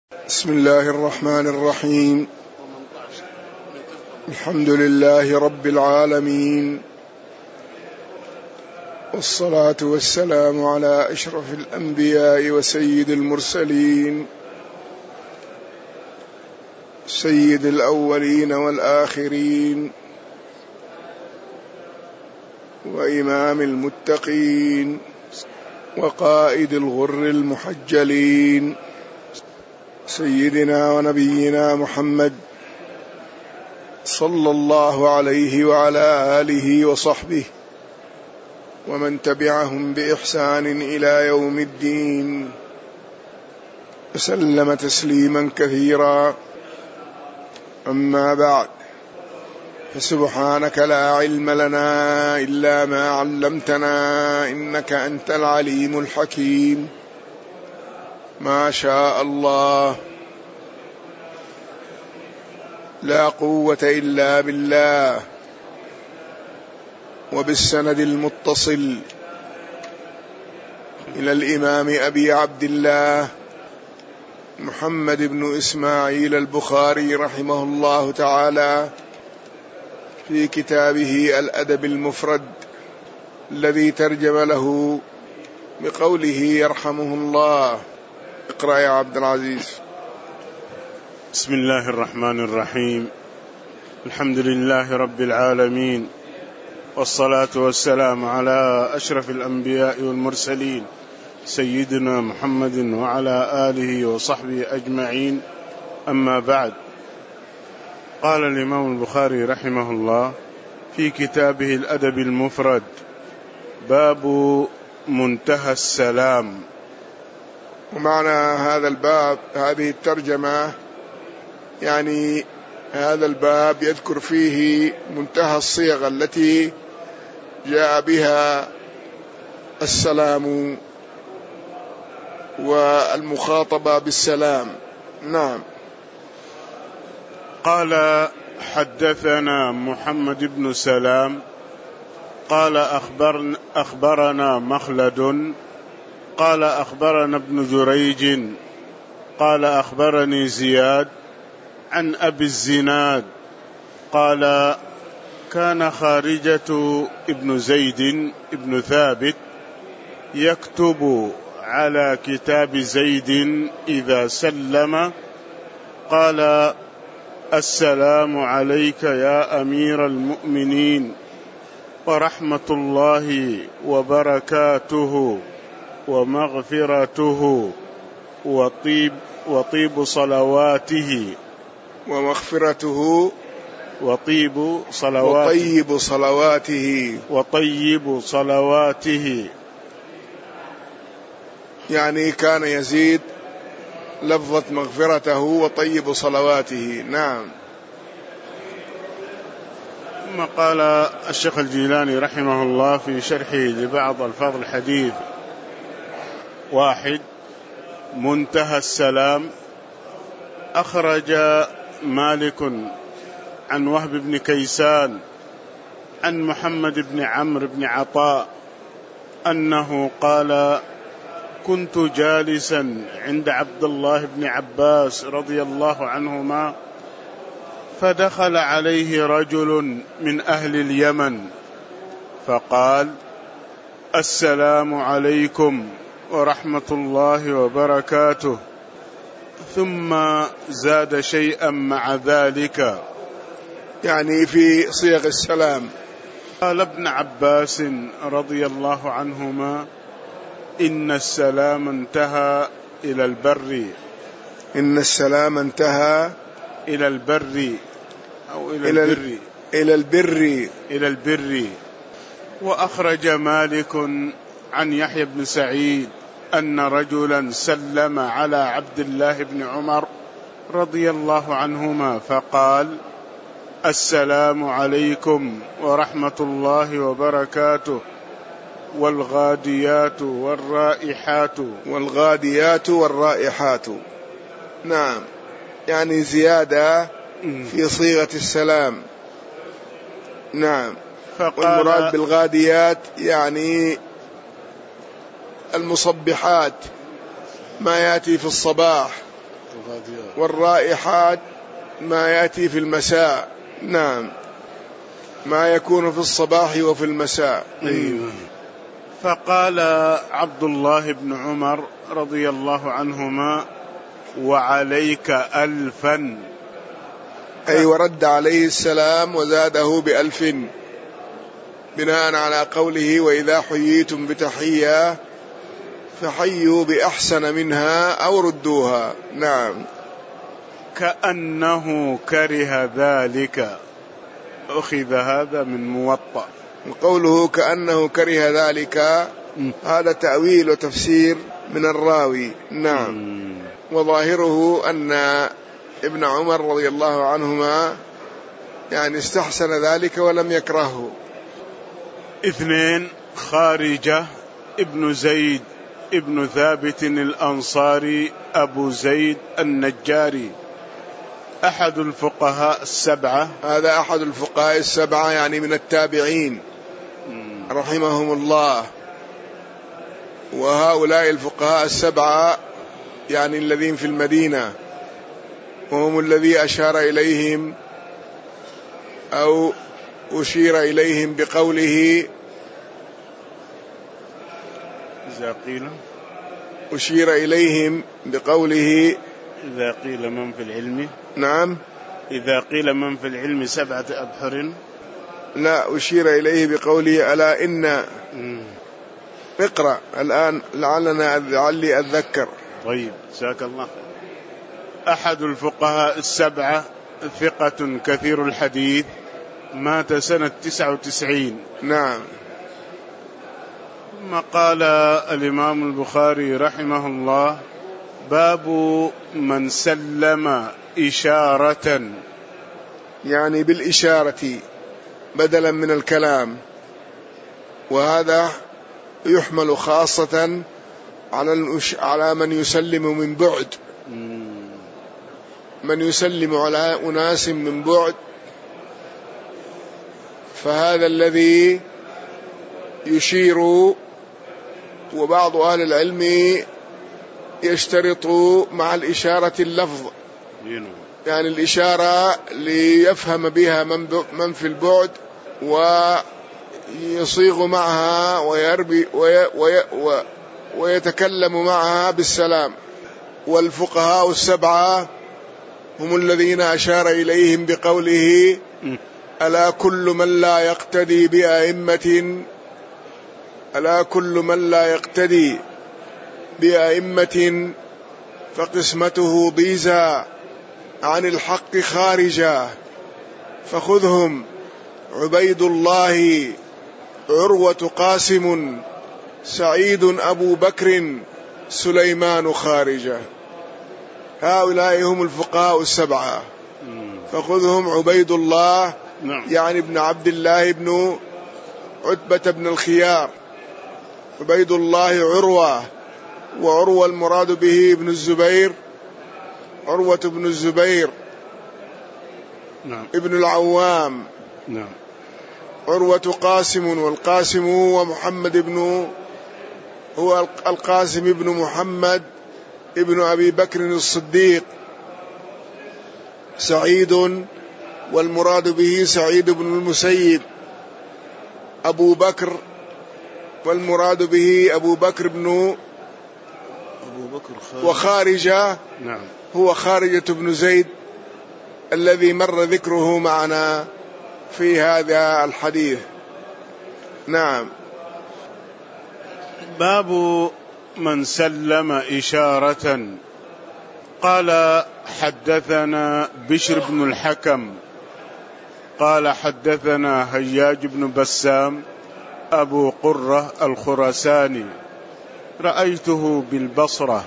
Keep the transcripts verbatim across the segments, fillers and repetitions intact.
بسم الله الرحمن الرحيم. الحمد لله رب العالمين، والصلاة والسلام على أشرف الأنبياء وسيد المرسلين، سيد الأولين والآخرين، وإمام المتقين، وقائد الغر المحجلين، سيدنا ونبينا محمد صلى الله عليه وعلى آله وصحبه ومن تبعهم بإحسان إلى يوم الدين، وسلم تسليما كثيرا. أما بعد، فسبحانك لا علم لنا إلا ما علمتنا إنك أنت العليم الحكيم. ما شاء الله، لا قوة إلا بالله. وبالسند المتصل إلى الإمام أبي عبد الله محمد بن إسماعيل البخاري رحمه الله تعالى في كتابه الأدب المفرد الذي ترجم له بقوله يرحمه الله. اقرأ يا عبد العزيز. بسم الله الرحمن الرحيم. الحمد لله رب العالمين، والصلاة والسلام على أشرف الأنبياء والمرسلين سيدنا محمد وعلى آله وصحبه أجمعين. أما بعد، قال الإمام البخاري رحمه الله في كتابه الأدب المفرد: باب منتهى السلام. ومعنى هذا الباب، هذه الترجمة، يعني هذا الباب يذكر فيه منتهى الصيغ التي جاء بها السلام والمخاطبة بالسلام. نعم. قال: حدثنا محمد بن سلام قال أخبرنا, أخبرنا مخلد قال أخبرنا ابن جريج قال أخبرني زياد عن أبي الزناد قال: كان خارجة ابن زيد ابن ثابت يكتب على كتاب زيد إذا سلم قال: السلام عليك يا أمير المؤمنين ورحمة الله وبركاته ومغفرته وطيب وطيب صلواته ومغفرته وطيب صلواته وطيب صلواته وطيب صلواته. يعني كان يزيد لفظة مغفرته وطيب صلواته. نعم. ثم قال الشيخ الجيلاني رحمه الله في شرحه لبعض الفاظ الحديث: واحد، منتهى السلام. أخرج مالك عن وهب بن كيسان عن محمد بن عمرو بن عطاء أنه قال: كنت جالسا عند عبد الله بن عباس رضي الله عنهما، فدخل عليه رجل من أهل اليمن فقال: السلام عليكم ورحمة الله وبركاته، ثم زاد شيئا مع ذلك، يعني في صيغ السلام. قال ابن عباس رضي الله عنهما: إن السلام انتهى إلى البر. إن السلام انتهى إلى البر أو إلى, إلى البر إلى البر إلى البر. وأخرج مالك عن يحيى بن سعيد أن رجلا سلم على عبد الله بن عمر رضي الله عنهما فقال: السلام عليكم ورحمة الله وبركاته والغاديات والرائحات والغاديات والرائحات. نعم، يعني زيادة في صيغة السلام. نعم. والمراد بالغاديات يعني المصبحات، ما يأتي في الصباح والرائحات ما يأتي في المساء. نعم، ما يكون في الصباح وفي المساء. أيوة. فقال عبد الله بن عمر رضي الله عنهما: وعليك ألفا، أي ورد عليه السلام وزاده بألف، بناء على قوله: وإذا حييتم بتحية فحيوا بأحسن منها أو ردوها. نعم. كأنه كره ذلك، أخذ هذا من موطأ. وقوله كأنه كره ذلك هذا تأويل وتفسير من الراوي. نعم. وظاهره أن ابن عمر رضي الله عنهما يعني استحسن ذلك ولم يكرهه. اثنين: خارجة ابن زيد ابن ثابت الأنصاري أبو زيد النجاري، أحد الفقهاء السبعة. هذا أحد الفقهاء السبعة، يعني من التابعين رحمهم الله. وهؤلاء الفقهاء السبعة يعني الذين في المدينة، وهم الذي أشار إليهم أو أشير إليهم بقوله إذا قيل أشير إليهم بقوله إذا قيل من في العلم. نعم. إذا قيل من في العلم سبعة أبحر. لا، أشير إليه بقوله: ألا إن مم. اقرأ الآن لعلنا لعلي أتذكر. طيب، جزاك الله خير. أحد الفقهاء السبعة، ثقة كثير الحديث، مات سنة تسعة وتسعين. نعم. ثم قال الإمام البخاري رحمه الله: باب من سلم إشارة، يعني بالإشارة بدلا من الكلام. وهذا يحمل خاصة على على من يسلم من بعد، من يسلم على أناس من بعد، فهذا الذي يشير. وبعض أهل العلم يشترط مع الإشارة اللفظ، يعني الإشارة ليفهم بها من في البعد ويصيغ معها ويربي وي وي ويتكلم معها بالسلام. والفقهاء السبعة هم الذين أشار إليهم بقوله: ألا كل من لا يقتدي بأئمة ألا كل من لا يقتدي بأئمة فقسمته ضيزى عن الحق خارجا، فخذهم عبيد الله عروة قاسم سعيد أبو بكر سليمان خارجة. هؤلاء هم الفقهاء السبعة. فخذهم عبيد الله يعني ابن عبد الله بن عتبة بن الخيار، عبيد الله عروة، وعروة المراد به ابن الزبير، عروة بن الزبير نعم. ابن العوام نعم. عروة قاسم، والقاسم هو محمد بن هو القاسم ابن محمد ابن أبي بكر الصديق. سعيد والمراد به سعيد بن المسيب. أبو بكر والمراد به أبو بكر بن أبو بكر خارج. وخارجة نعم. هو خارجة بن زيد الذي مر ذكره معنا في هذا الحديث. نعم. باب من سلم إشارة. قال: حدثنا بشر بن الحكم قال: حدثنا هياج بن بسام أبو قرة الخراساني، رأيته بالبصرة.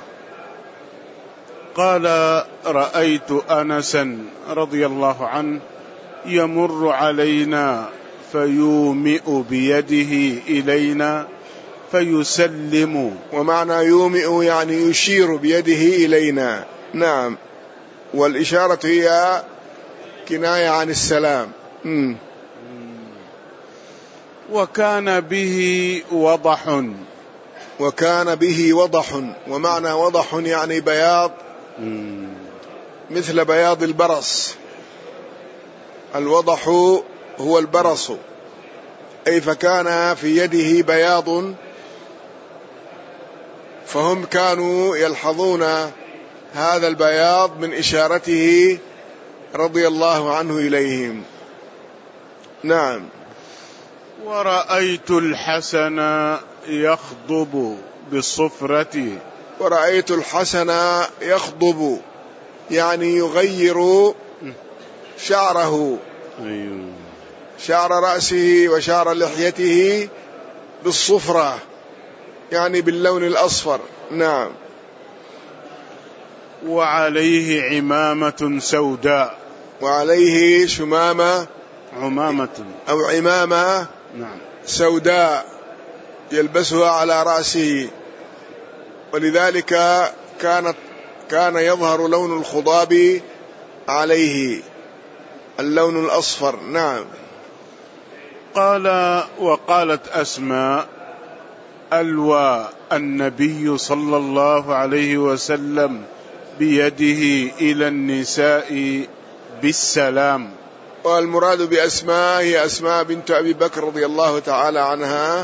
قال: رأيت أنسا رضي الله عنه يمر علينا فيومئ بيده إلينا فيسلم. ومعنى يومئ يعني يشير بيده إلينا. نعم. والإشارة هي كناية عن السلام. م. وكان به وضح. وكان به وضح، ومعنى وضح يعني بياض مثل بياض البرص. الوضح هو البرص، أي فكان في يده بياض، فهم كانوا يلحظون هذا البياض من إشارته رضي الله عنه إليهم. نعم. ورأيت الحسن يخضب بالصفرة. ورأيت الحسن يخضب يعني يغير شعره، شعر رأسه وشعر لحيته بالصفرة، يعني باللون الأصفر. نعم. وعليه عمامة سوداء. وعليه شمامة عمامة أو عمامة نعم سوداء يلبسها على رأسه، ولذلك كانت كان يظهر لون الخضاب عليه، اللون الأصفر. نعم. قال وقالت أسماء: ألوى النبي صلى الله عليه وسلم بيده إلى النساء بالسلام. والمراد بأسماء هي أسماء بنت أبي بكر رضي الله تعالى عنها.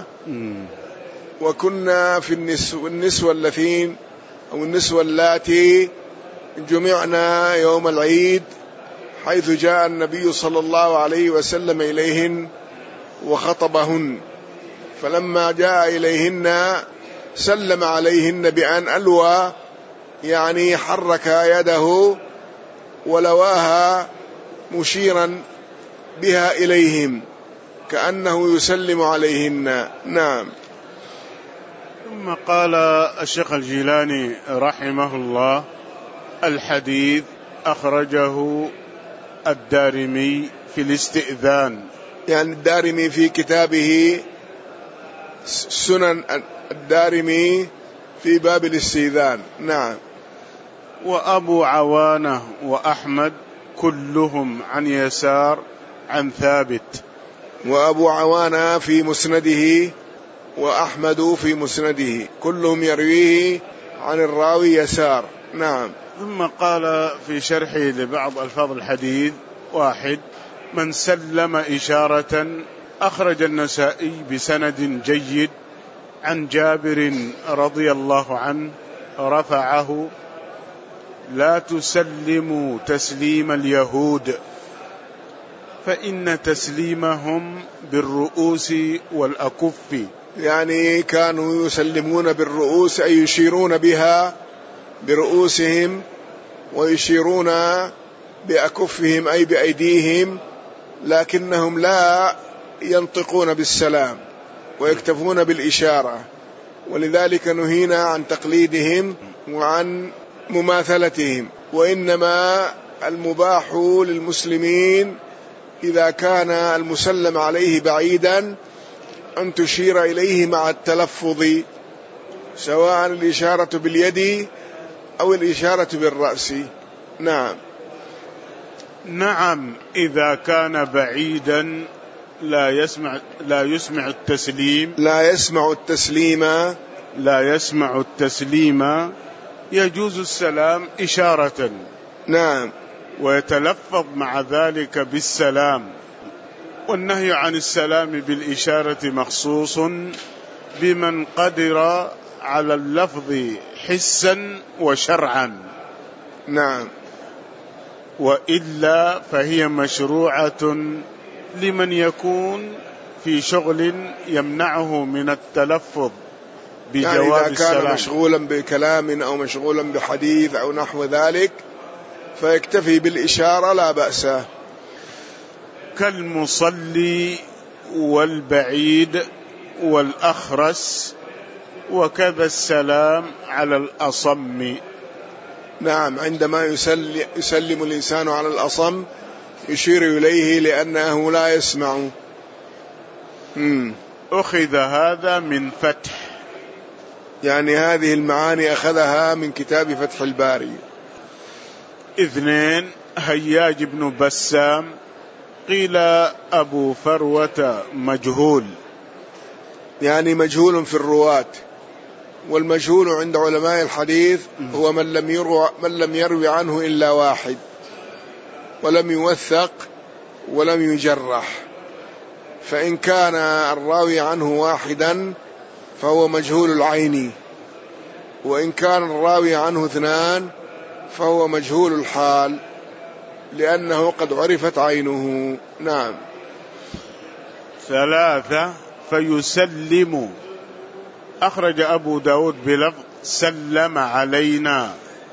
وكنا في النسوة, النسوة اللتين أو النسوة اللاتي جمعنا يوم العيد، حيث جاء النبي صلى الله عليه وسلم إليهن وخطبهن، فلما جاء إليهن سلم عليهن بأن ألوى، يعني حرك يده ولواها مشيرا بها إليهم كأنه يسلم عليهن. نعم. ثم قال الشيخ الجيلاني رحمه الله: الحديث أخرجه الدارمي في الاستئذان. يعني الدارمي في كتابه سنن الدارمي في باب الاستئذان. نعم. وأبو عوانة وأحمد كلهم عن يسار عن ثابت. وأبو عوانة في مسنده وأحمد في مسنده، كلهم يرويه عن الراوي يسار. نعم. ثم قال في شرحه لبعض ألفاظ الحديث: واحد، من سلم إشارة. أخرج النسائي بسند جيد عن جابر رضي الله عنه رفعه: لا تسلموا تسليم اليهود فإن تسليمهم بالرؤوس والأكف. يعني كانوا يسلمون بالرؤوس، أي يشيرون بها برؤوسهم، ويشيرون بأكفهم أي بأيديهم، لكنهم لا ينطقون بالسلام ويكتفون بالإشارة، ولذلك نهينا عن تقليدهم وعن مماثلتهم. وإنما المباح للمسلمين إذا كان المسلم عليه بعيدا أن تشير إليه مع التلفظ، سواء الإشارة باليد أو الإشارة بالرأس. نعم. نعم. إذا كان بعيدا لا يسمع لا يسمع التسليم لا يسمع التسليم لا يسمع التسليم يجوز السلام إشارة. نعم. ويتلفظ مع ذلك بالسلام. والنهي عن السلام بالإشارة مخصوص بمن قدر على اللفظ حسا وشرعا. نعم. وإلا فهي مشروعة لمن يكون في شغل يمنعه من التلفظ بجواز يعني إذا كان السلام، مشغولا بكلام أو مشغولا بحديث أو نحو ذلك فيكتفي بالإشارة لا بأس. كالمصلي والبعيد والأخرس، وكذا السلام على الأصم. نعم. عندما يسلم, يسلم الإنسان على الأصم يشير إليه لأنه لا يسمع. مم. أخذ هذا من فتح، يعني هذه المعاني أخذها من كتاب فتح الباري. اثنين، هياج بن بسام قيل أبو فروة مجهول، يعني مجهول في الرواة، والمجهول عند علماء الحديث هو من لم يروي من لم يروي عنه إلا واحد ولم يوثق ولم يجرح، فإن كان الراوي عنه واحدا فهو مجهول العين، وإن كان الراوي عنه اثنان فهو مجهول الحال لأنه قد عرفت عينه. نعم. ثلاثة فيسلم، أخرج أبو داود بلفظ سلم علينا،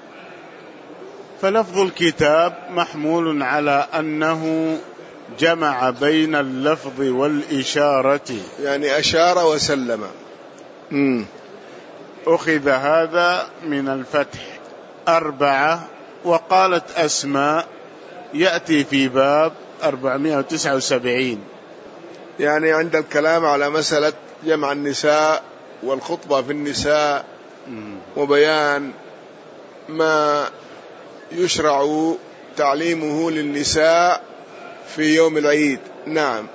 فلفظ الكتاب محمول على أنه جمع بين اللفظ والإشارة، يعني أشار وسلم. مم. أخذ هذا من الفتح. أربعة وقالت أسماء، يأتي في باب أربعمائة وتسعة وسبعين، يعني عند الكلام على مسألة جمع النساء والخطبة في النساء وبيان ما يشرع تعليمه للنساء في يوم العيد. نعم.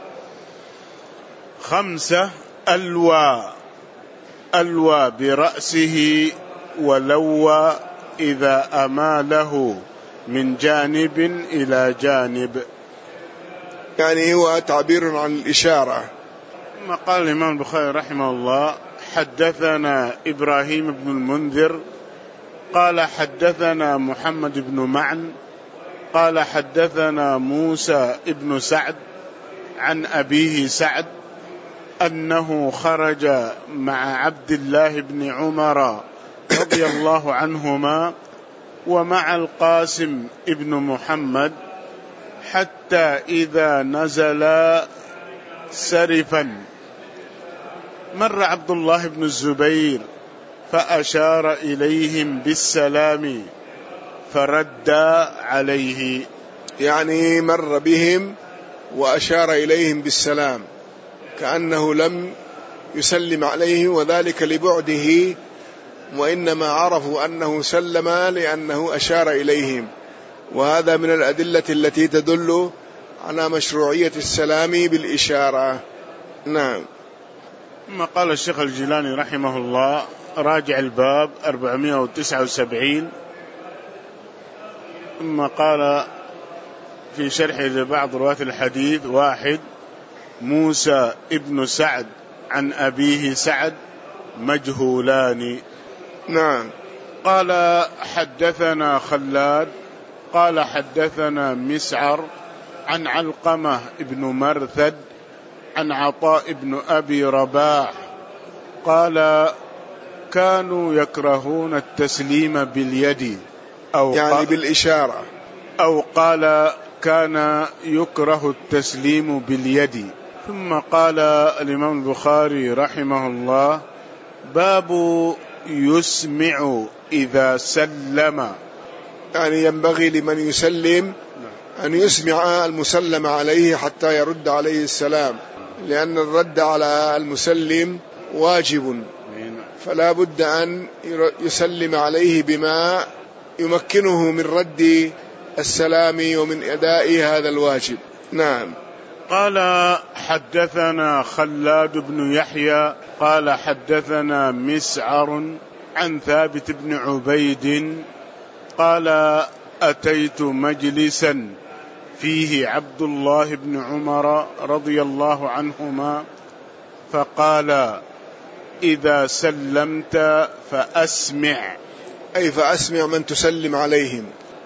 خمسة ألوى، ألوى برأسه ولوى إذا أماله من جانب إلى جانب، يعني هو تعبير عن الإشارة. ثم قال الإمام البخاري رحمه الله حدثنا إبراهيم بن المنذر قال حدثنا محمد بن معن قال حدثنا موسى بن سعد عن أبيه سعد أنه خرج مع عبد الله بن عمر رضي الله عنهما ومع القاسم ابن محمد حتى إذا نزل سرفا مر عبد الله بن الزبير فأشار إليهم بالسلام فرد عليه، يعني مر بهم وأشار إليهم بالسلام كأنه لم يسلم عليهم، وذلك لبعده، وإنما عرفوا أنه سلم لأنه أشار إليهم، وهذا من الأدلة التي تدل على مشروعية السلام بالإشارة. نعم. ثم قال الشيخ الجيلاني رحمه الله راجع الباب أربعمائة وتسعة وسبعين، ثم قال في شرحه لبعض رواة الحديث: واحد موسى ابن سعد عن أبيه سعد مجهولان. نعم. قال حدثنا خلاد قال حدثنا مسعر عن علقمة ابن مرثد عن عطاء بن أبي رباح قال كانوا يكرهون التسليم باليد أو يعني بالإشارة، أو قال كان يكره التسليم باليد. ثم قال الإمام البخاري رحمه الله: باب يسمع إذا سلم، يعني ينبغي لمن يسلم أن يسمع المسلم عليه حتى يرد عليه السلام، لأن الرد على المسلم واجب، فلا بد أن يسلم عليه بما يمكنه من رد السلام ومن أداء هذا الواجب. نعم. قال حدثنا خلاد بن يحيى قال حدثنا مسعر عن ثابت بن عبيد قال أتيت مجلسا فيه عبد الله بن عمر رضي الله عنهما فقال: إذا سلمت فأسمع، أي فأسمع من تسلم عليهم،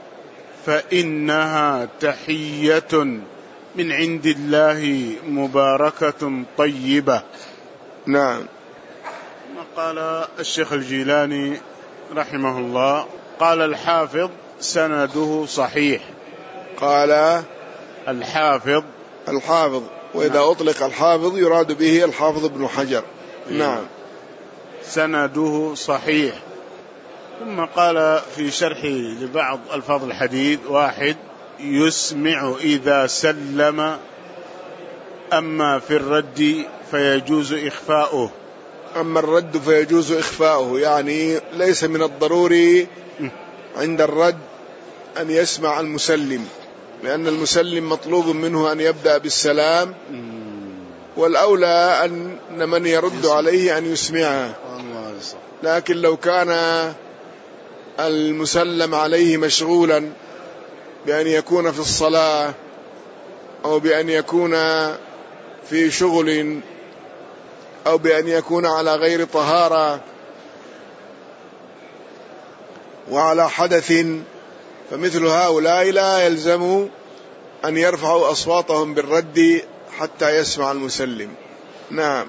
فإنها تحية من عند الله مباركة طيبة. نعم. قال الشيخ الجيلاني رحمه الله: قال الحافظ سنده صحيح. قال الحافظ الحافظ وإذا نعم. أطلق الحافظ يراد به الحافظ ابن حجر. نعم. سنده صحيح. ثم قال في شرحه لبعض ألفاظ الحديث: واحد يسمع إذا سلم، أما في الرد فيجوز إخفاؤه. أما الرد فيجوز إخفاؤه، يعني ليس من الضروري عند الرد أن يسمع المسلم، لأن المسلم مطلوب منه أن يبدأ بالسلام، والأولى أن من يرد عليه أن يسمعه. لكن لو كان المسلم عليه مشغولا بأن يكون في الصلاة أو بأن يكون في شغل أو بأن يكون على غير طهارة وعلى حدث، فمثل هؤلاء لا يلزم أن يرفعوا أصواتهم بالرد حتى يسمع المسلم. نعم،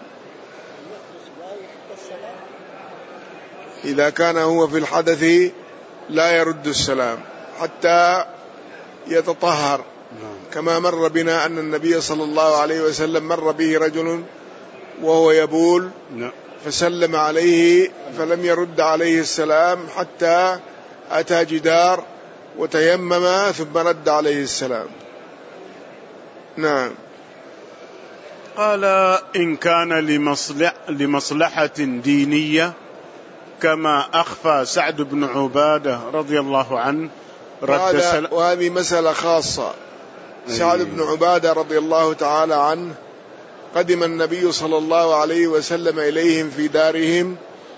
إذا كان هو في الحدث لا يرد السلام حتى يتطهر، كما مر بنا أن النبي صلى الله عليه وسلم مر به رجل وهو يبول فسلم عليه فلم يرد عليه السلام حتى أتى جدار وتيمم ثم رد عليه السلام. نعم. قال: إن كان لمصلح لمصلحة دينية كما أخفى سعد بن عبادة رضي الله عنه رد سل... وهذه مسألة خاصة. سعد بن عبادة رضي الله تعالى عنه قدم النبي صلى الله عليه وسلم إليهم في دارهم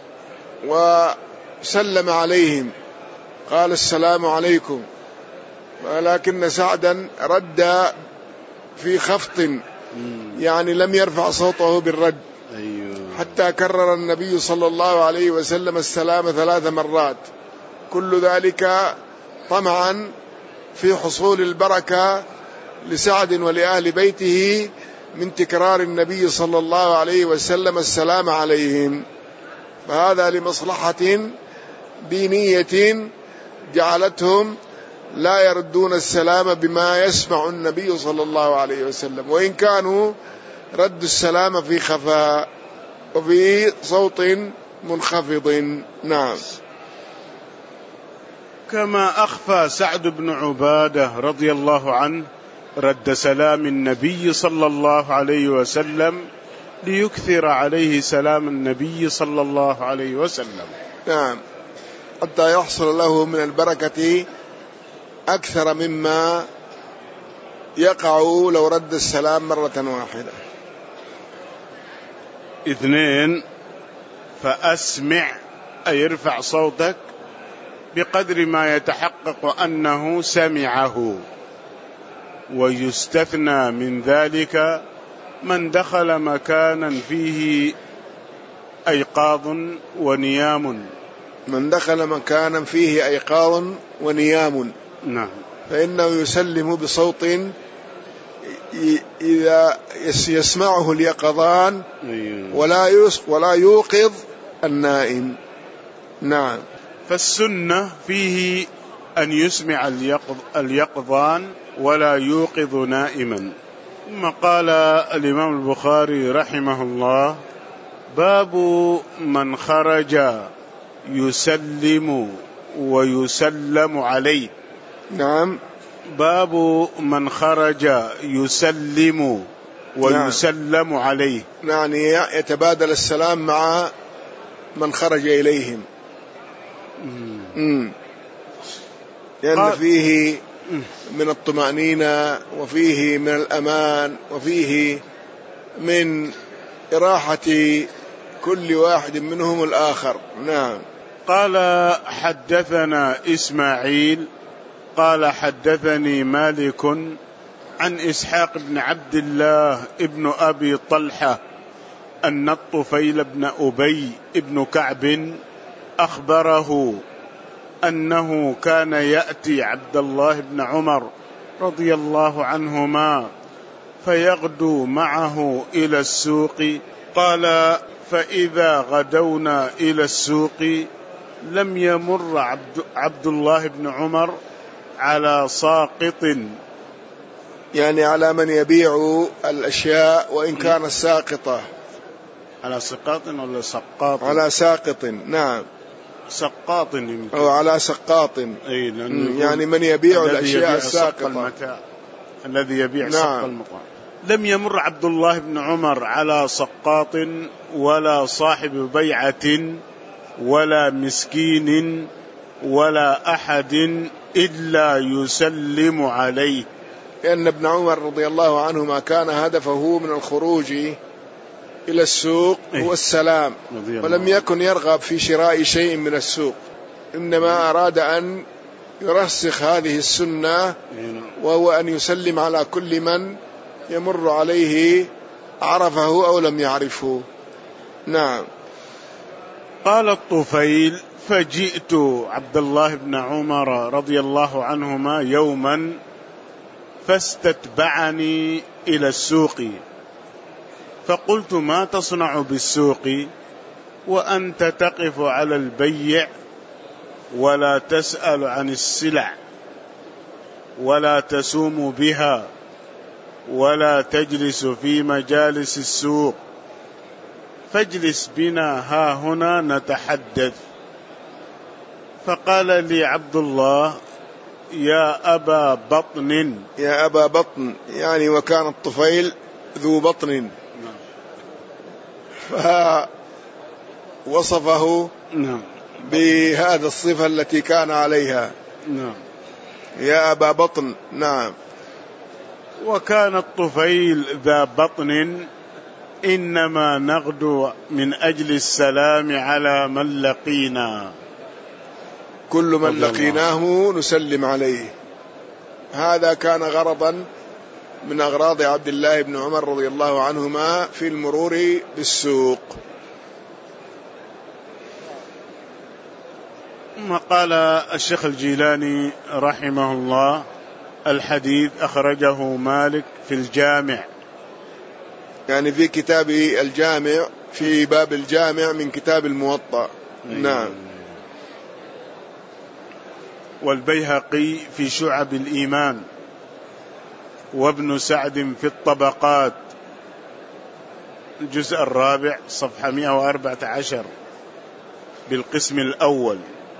وسلم عليهم، قال: السلام عليكم، ولكن سعدا رد في خفض، يعني لم يرفع صوته بالرد، حتى كرر النبي صلى الله عليه وسلم السلام ثلاث مرات، كل ذلك طمعا في حصول البركة لسعد ولأهل بيته من تكرار النبي صلى الله عليه وسلم السلام عليهم. فهذا لمصلحة دينية جعلتهم لا يردون السلام بما يسمع النبي صلى الله عليه وسلم، وإن كانوا ردوا السلام في خفاء وفي صوت منخفض. نعم. كما أخفى سعد بن عبادة رضي الله عنه رد سلام النبي صلى الله عليه وسلم ليكثر عليه سلام النبي صلى الله عليه وسلم. نعم، حتى يحصل له من البركة أكثر مما يقع لو رد السلام مرة واحدة. اثنين، فأسمع أي ارفع صوتك بقدر ما يتحقق أنه سمعه، ويستثنى من ذلك من دخل مكانا فيه أيقاظ ونيام. من دخل مكانا فيه أيقاظ ونيام، نعم، فإنه يسلم بصوت إذا يسمعه اليقظان ولا ولا يوقظ النائم. نعم. فالسنة فيه أن يسمع اليقظ اليقظان ولا يوقظ نائما. ثم قال الإمام البخاري رحمه الله: باب من خرج يسلم ويسلم عليه. نعم. باب من خرج يسلم ويسلم نعم. عليه، يعني يتبادل السلام مع من خرج إليهم. مم. لأن قال... فيه من الطمأنينة وفيه من الأمان وفيه من إراحة كل واحد منهم الآخر. نعم. قال: حدثنا إسماعيل قال حدثني مالك عن إسحاق بن عبد الله ابن أبي طلحة أن الطفيل بن أبي ابن كعب أخبره أنه كان يأتي عبد الله بن عمر رضي الله عنهما فيغدو معه إلى السوق. قال: فإذا غدونا إلى السوق لم يمر عبد, عبد الله بن عمر على ساقط، يعني على من يبيع الأشياء وإن كانت ساقطة. على سقاط ولا سقاط؟ على ساقط. نعم، سقاط أو على سقاط، أي يعني من يبيع الأشياء الساقطة، الذي يبيع سق المطاع. لم يمر عبد الله بن عمر على سقاط ولا صاحب بيعة ولا مسكين ولا أحد إلا يسلم عليه. لأن ابن عمر رضي الله عنهما كان هدفه من الخروج إلى السوق هو السلام، ولم يكن يرغب في شراء شيء من السوق، إنما أراد أن يرسخ هذه السنة، وهو أن يسلم على كل من يمر عليه عرفه أو لم يعرفه. نعم. قال الطفيل: فجئت عبد الله بن عمر رضي الله عنهما يوما فاستتبعني إلى السوق، فقلت: ما تصنع بالسوق وأنت تقف على البيع ولا تسأل عن السلع ولا تسوم بها ولا تجلس في مجالس السوق، فاجلس بنا ها هنا نتحدث. فقال لي عبد الله: يا أبا بطن. يا أبا بطن يعني وكان الطفيل ذو بطن، فوصفه بهذا الصفة التي كان عليها. يا أبا بطن. نعم. وكان الطفيل ذا بطن، إنما نغدو من أجل السلام على من لقينا، كل من لقيناه نسلم عليه. هذا كان غرضا من أغراض عبد الله بن عمر رضي الله عنهما في المرور بالسوق. ثم قال الشيخ الجيلاني رحمه الله: الحديث أخرجه مالك في الجامع، يعني في كتاب الجامع، في باب الجامع من كتاب الموطأ. نعم. والبيهقي في شعب الإيمان، وابن سعد في الطبقات الجزء الرابع صفحة مئة وأربعة عشر بالقسم الأول.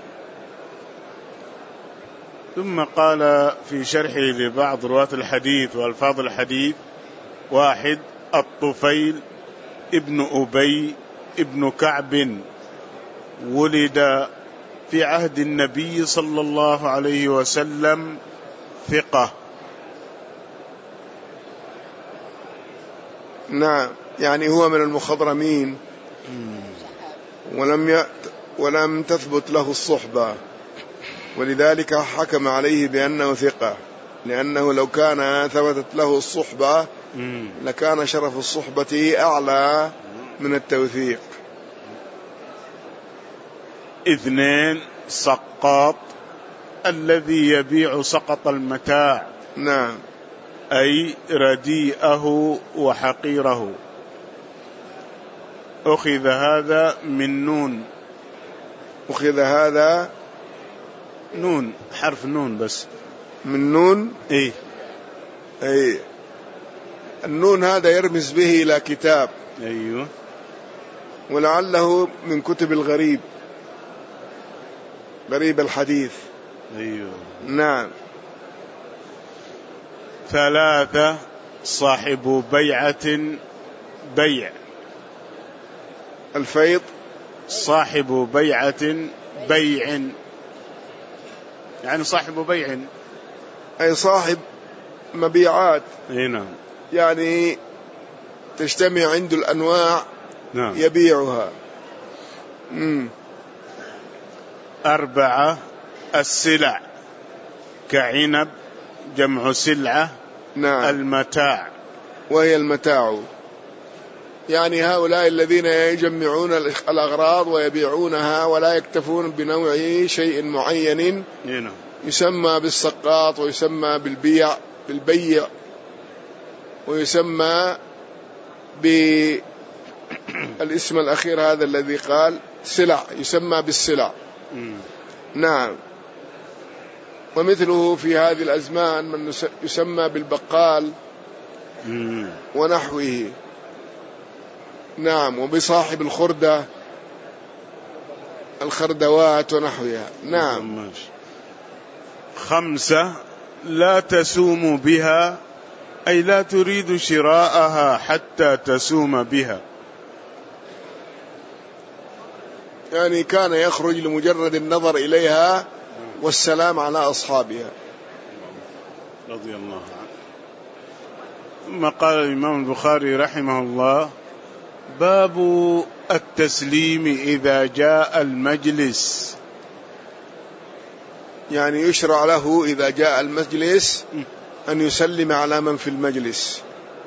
ثم قال في شرحه لبعض رواة الحديث وألفاظ الحديث: واحد، الطفيل ابن أبي ابن كعب، ولد في عهد النبي صلى الله عليه وسلم، ثقة. نعم، يعني هو من المخضرمين، ولم يأت ولم تثبت له الصحبة، ولذلك حكم عليه بأنه ثقة، لأنه لو كان ثبتت له الصحبة لكان شرف الصحبة أعلى من التوثيق. اثنين، سقاط، الذي يبيع سقط المتاع. نعم، أي رديئه وحقيره. أخذ هذا من نون، أخذ هذا نون، حرف نون بس، من نون. إيه أي النون هذا يرمز به إلى كتاب. أيوه. ولعله من كتب الغريب، غريب الحديث. أيوه. نعم. ثلاثة، صاحب بيعة، بيع. الفيض، صاحب بيعة، بيع، يعني صاحب بيع أي صاحب مبيعات. نعم، يعني تجتمع عنده الأنواع. نعم. يبيعها. مم. أربعة، السلع، كعنب، جمع سلعة. نعم. المتاع، وهي المتاع، يعني هؤلاء الذين يجمعون الأغراض ويبيعونها ولا يكتفون بنوع شيء معين، نعم، يسمى بالسقاط، ويسمى بالبيع بالبيع ويسمى بالاسم الأخير هذا الذي قال سلع، يسمى بالسلع. نعم. ومثله في هذه الأزمان من يسمى بالبقال ونحوه. نعم. وبصاحب الخردة، الخردوات ونحوها. نعم. خمسة، لا تسوم بها، أي لا تريد شراءها حتى تسوم بها، يعني كان يخرج لمجرد النظر إليها والسلام على أصحابها رضي الله عنه. ثم قال الإمام البخاري رحمه الله: باب التسليم إذا جاء المجلس. يعني يشرع له إذا جاء المجلس أن يسلم على من في المجلس.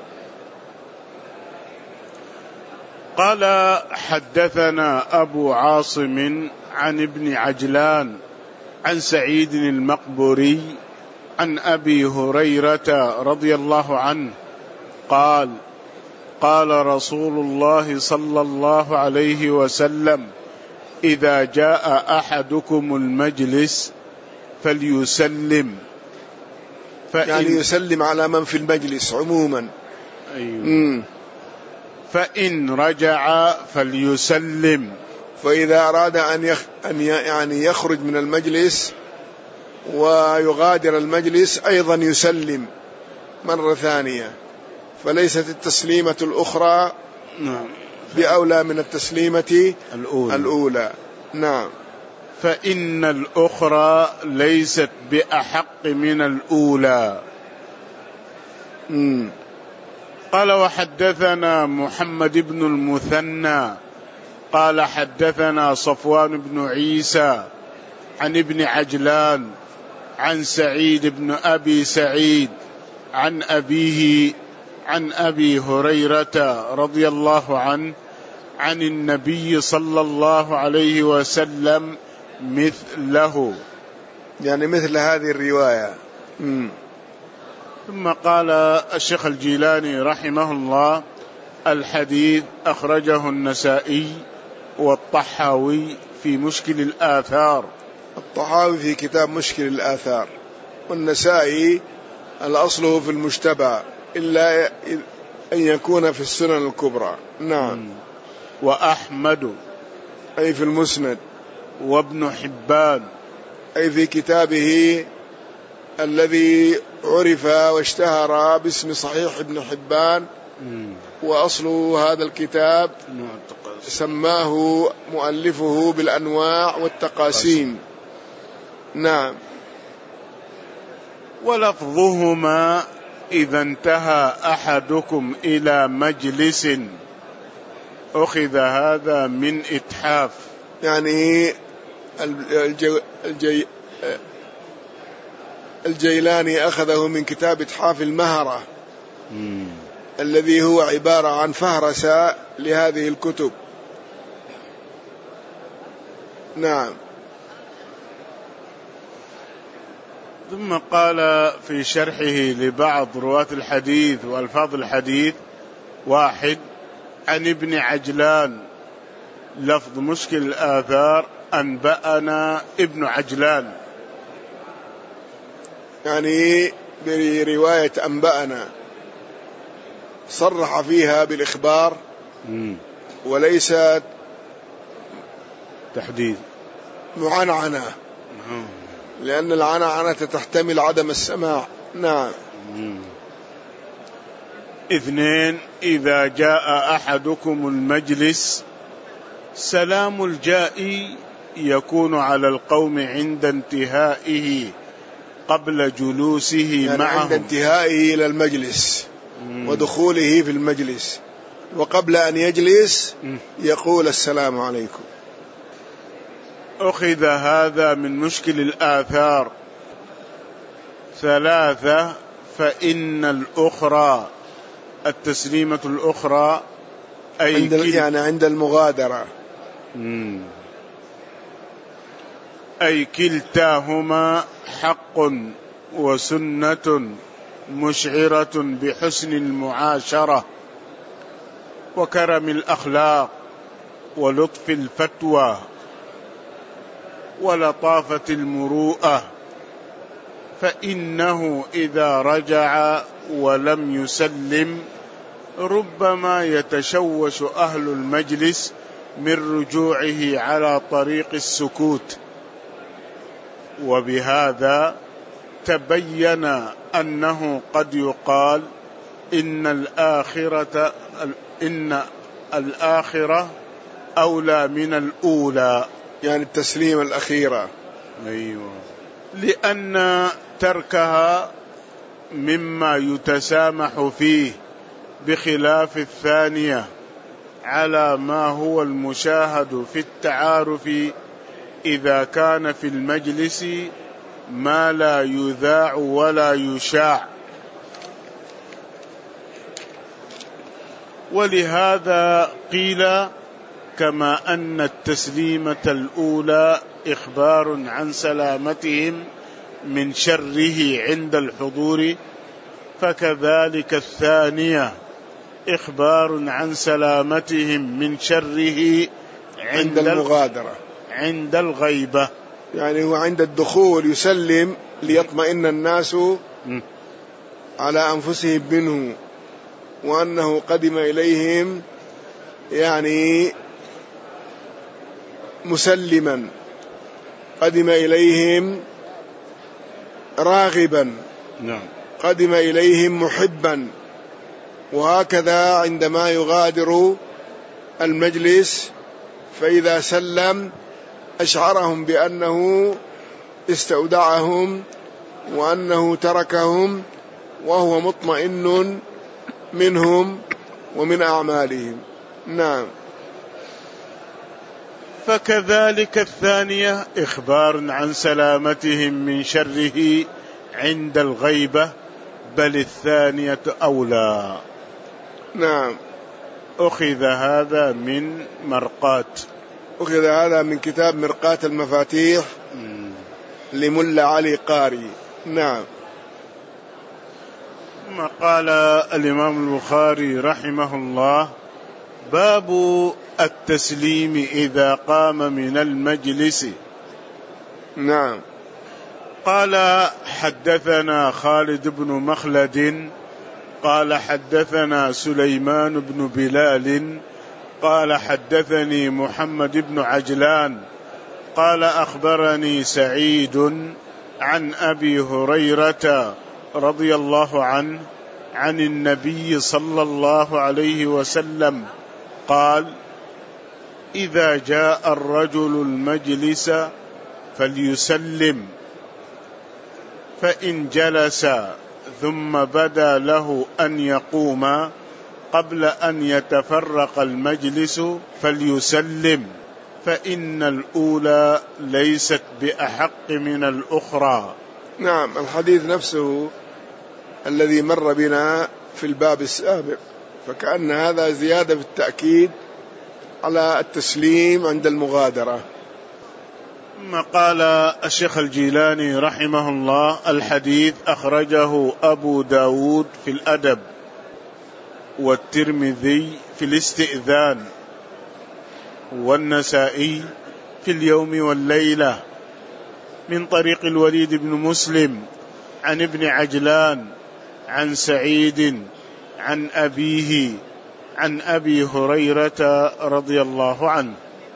قال حدثنا أبو عاصم عن ابن عجلان عن سعيد المقبوري عن أبي هريرة رضي الله عنه قال قال رسول الله صلى الله عليه وسلم إذا جاء أحدكم المجلس فليسلم، يعني يسلم على من في المجلس عموما. أيوة. فإن رجع فليسلم، فإذا أراد أن يخ... أن يعني يخرج من المجلس ويغادر المجلس أيضا يسلم مرة ثانية، فليست التسليمة الأخرى بأولى من التسليمة الأولى, الأولى. نعم. فإن الأخرى ليست بأحق من الأولى. مم. قال وحدثنا محمد بن المثنى قال حدثنا صفوان بن عيسى عن ابن عجلان عن سعيد بن أبي سعيد عن أبيه عن أبي هريرة رضي الله عنه عن النبي صلى الله عليه وسلم مثله، يعني مثل هذه الرواية. مم. ثم قال الشيخ الجيلاني رحمه الله الحديث أخرجه النسائي والطحاوي في مشكل الآثار. الطحاوي في كتاب مشكل الآثار، والنسائي الأصل في المجتبى إلا أن يكون في السنن الكبرى. نعم. وأحمد أي في المسند، وابن حبان أي في كتابه الذي عرف واشتهر باسم صحيح ابن حبان. وأصل هذا الكتاب سماه مؤلفه بالأنواع والتقاسيم. نعم. ولفظهما إذا انتهى أحدكم إلى مجلس أخذ هذا من إتحاف، يعني الجي الجي الجيلاني أخذه من كتاب إتحاف المهرة مم. الذي هو عبارة عن فهرسة لهذه الكتب. نعم. ثم قال في شرحه لبعض رواة الحديث وألفاظ الحديث: واحد، عن ابن عجلان، لفظ مشكل الآثار أنبأنا ابن عجلان، يعني برواية أنبأنا صرح فيها بالإخبار وليس تحديد معنعنة، لأن العنعنة تحتمل عدم السماع. نعم. اثنين، إذا جاء أحدكم المجلس سلام الجائي يكون على القوم عند انتهائه قبل جلوسه يعني معهم، عند انتهائه إلى المجلس ودخوله في المجلس، وقبل أن يجلس يقول السلام عليكم. أخذ هذا من مشكل الآثار. ثلاثة، فإن الأخرى، التسليمة الأخرى أي عند يعني عند المغادرة، مم. أي كلتاهما حق وسنة مشعرة بحسن المعاشرة وكرم الأخلاق ولطف الفتوى ولطافة المروءة، فإنه إذا رجع ولم يسلم ربما يتشوش أهل المجلس من رجوعه على طريق السكوت. وبهذا تبين أنه قد يقال إن الآخرة إن الآخرة أولى من الأولى، يعني التسليم الأخيرة. أيوة، لأن تركها مما يتسامح فيه بخلاف الثانية على ما هو المشاهد في التعارف إذا كان في المجلس ما لا يذاع ولا يشاع. ولهذا قيل كما أن التسليمة الأولى إخبار عن سلامتهم من شره عند الحضور، فكذلك الثانية إخبار عن سلامتهم من شره عند المغادرة عند الغيبة. يعني هو عند الدخول يسلم ليطمئن الناس على أنفسهم منه وأنه قدم إليهم يعني مسلما، قدم إليهم راغبا، نعم، قدم إليهم محبا. وهكذا عندما يغادر المجلس فإذا سلم أشعرهم بأنه استودعهم وأنه تركهم وهو مطمئن منهم ومن أعمالهم. نعم. فكذلك الثانية إخبار عن سلامتهم من شره عند الغيبة، بل الثانية أولى. نعم. أخذ هذا من مرقاة أخذ هذا من كتاب مرقاة المفاتيح لملا علي قاري. نعم. ثم قال الإمام البخاري رحمه الله: باب التسليم إذا قام من المجلس. نعم. قال: حدثنا خالد بن مخلد قال حدثنا سليمان بن بلال قال حدثني محمد بن عجلان قال أخبرني سعيد عن أبي هريرة رضي الله عنه عن النبي صلى الله عليه وسلم قال: إذا جاء الرجل المجلس فليسلم، فإن جلس ثم بدا له أن يقوم قبل أن يتفرق المجلس فليسلم، فإن الأولى ليست بأحق من الأخرى. نعم. الحديث نفسه الذي مر بنا في الباب السابق، فكأن هذا زيادة في التأكيد على التسليم عند المغادرة. ثم قال الشيخ الجيلاني رحمه الله: الحديث أخرجه أبو داود في الأدب، والترمذي في الاستئذان، والنسائي في اليوم والليلة، من طريق الوليد بن مسلم عن ابن عجلان عن سعيد عن أبيه عن أبي هريرة رضي الله عنه.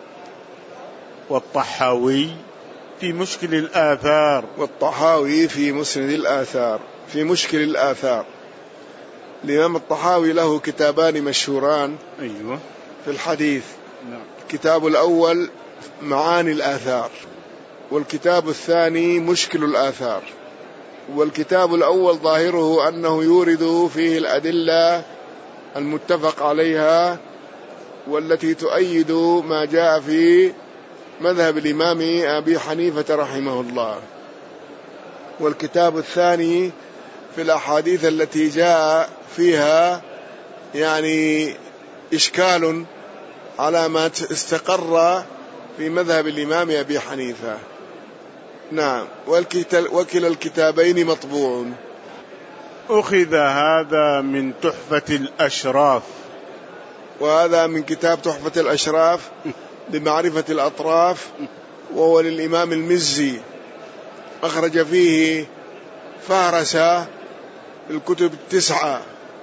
والطحاوي في مشكل الآثار والطحاوي في مسند الآثار في مشكل الآثار. الإمام الطحاوي له كتابان مشهوران أيوة في الحديث. نعم. الكتاب الأول معاني الآثار، والكتاب الثاني مشكل الآثار. والكتاب الأول ظاهره أنه يورد فيه الأدلة المتفق عليها والتي تؤيد ما جاء في مذهب الإمام أبي حنيفة رحمه الله. والكتاب الثاني في الأحاديث التي جاء فيها يعني إشكال على ما استقر في مذهب الإمام أبي حنيفة. نعم. وكلا الكتابين مطبوع. أخذ هذا من تحفة الأشراف، وهذا من كتاب تحفة الأشراف بمعرفة الأطراف، وهو للإمام المزي، أخرج فيه فهرس الكتب التسعة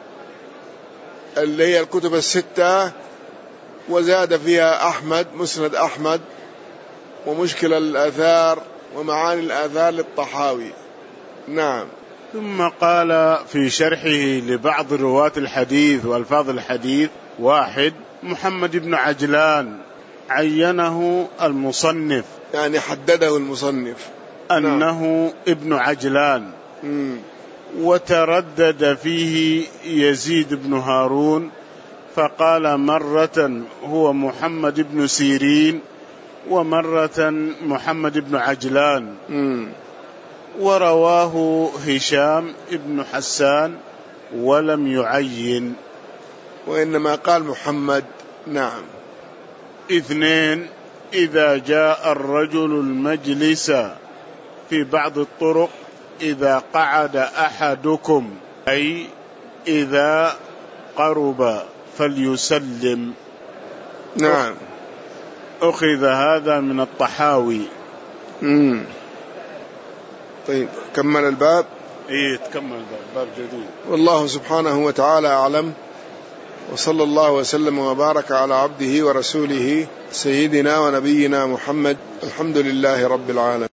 اللي هي الكتب الستة، وزاد فيها أحمد، مسند أحمد، ومشكل الآثار، ومعاني الآثار للطحاوي. نعم. ثم قال في شرحه لبعض رواة الحديث وألفاظ الحديث: واحد، محمد بن عجلان عينه المصنف، يعني حدده المصنف أنه نعم. ابن عجلان. مم. وتردد فيه يزيد بن هارون فقال مرة هو محمد بن سيرين ومرة محمد بن عجلان. م. ورواه هشام بن حسان ولم يعين، وإنما قال محمد. نعم. اثنين، إذا جاء الرجل المجلس في بعض الطرق إذا قعد أحدكم، أي إذا قرب فليسلم. نعم. أخذ هذا من الطحاوي. مم. طيب كمل الباب. إيه تكمل باب جديد. والله سبحانه وتعالى أعلم، وصلى الله وسلم وبارك على عبده ورسوله سيدنا ونبينا محمد. الحمد لله رب العالمين.